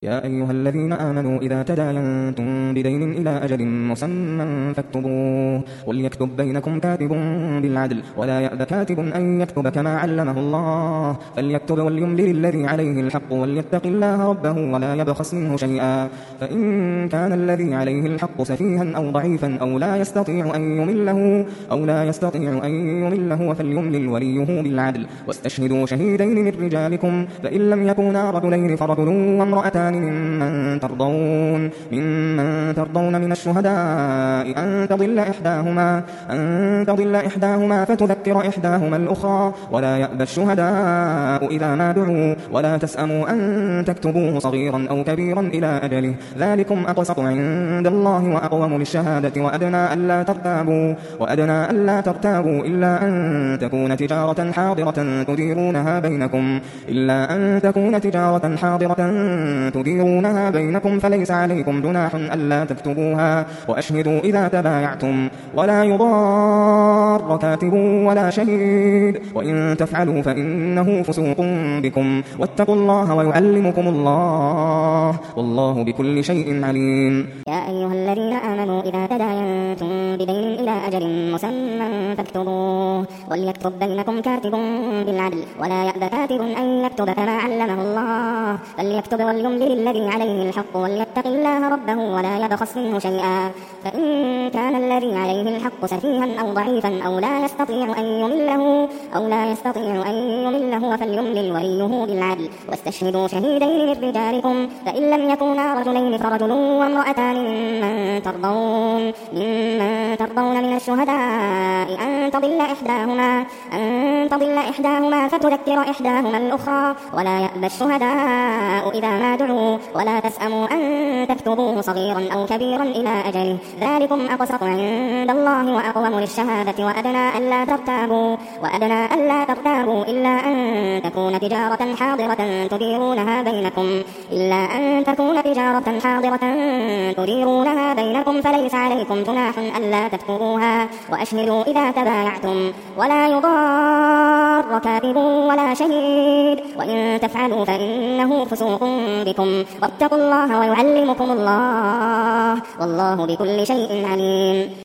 يا أيها الذين آمنوا إذا تداينتم بدين إلى أجل مسمى فاكتبوه وليكتب بينكم كاتب بالعدل ولا يأب كاتب أن يكتب كما علمه الله فليكتب وليملل الذي عليه الحق وليتق الله ربه ولا يبخس منه شيئا فإن كان الذي عليه الحق سفيها أو ضعيفا أو لا يستطيع أن يمله فليملل وليه بالعدل واستشهدوا شهيدين من رجالكم فإن لم يكونا رجلين فرجل وامرأتان ممن ترضون من الشهداء أن تضل إحداهما فتذكر إحداهما الأخرى ولا يأبى الشهداء إذا ما دعوا ولا تسأموا أن تكتبوه صغيرا أو كبيرا إلى أجله ذلكم أقسط عند الله وأقوم للشهادة وأدنى ألا ترتابوا إلا أن تكون تجارة حاضرة تديرونها بينكم فليس عليكم جناح ألا تكتبوها وأشهدوا إذا تبايعتم ولا يضار كاتب ولا شهيد وإن تفعلوا فإنه فسوق بكم واتقوا الله ويعلمكم الله والله بكل شيء عليم. يا أيها الذين آمنوا إذا تداينتم بدين إلى أجل مسمى فاكتبوه وليكتب بينكم كاتب بالعدل ولا يأب كاتب أن يكتب كما علمه الله فليكتب وليملل الذي عليه الحق وليتق الله ربه ولا يبخس منه شيئا فإن كان الذي عليه الحق سفيها أو ضعيفا أو لا يستطيع أن يمله فليملل وليه بالعدل واستشهدوا شهيدين من رجالكم فإن لم يكونا رجلين فرجل وامرأتان ممن ترضون من الشهداء أن تضل إحداهما فتذكر إحداهما الأخرى ولا يأبى الشهداء إذا ما دعوا ولا تسأموا أن تكتبوه صغيرا أو كبيرا إلى أجله ذلكم أقسط عند الله وأقوم للشهادة وأدنى ألا ترتابوا إلا أن تكون تجارة حاضرة تديرونها بينكم فليس عليكم جناح ألا تكتبوها وأشهدوا إذا تبايعتم ولا يضار كاتب ولا شهيد وإن تفعلوا فإنه فسوق بكم واتقوا الله ويعلمكم الله والله بكل شيء عليم.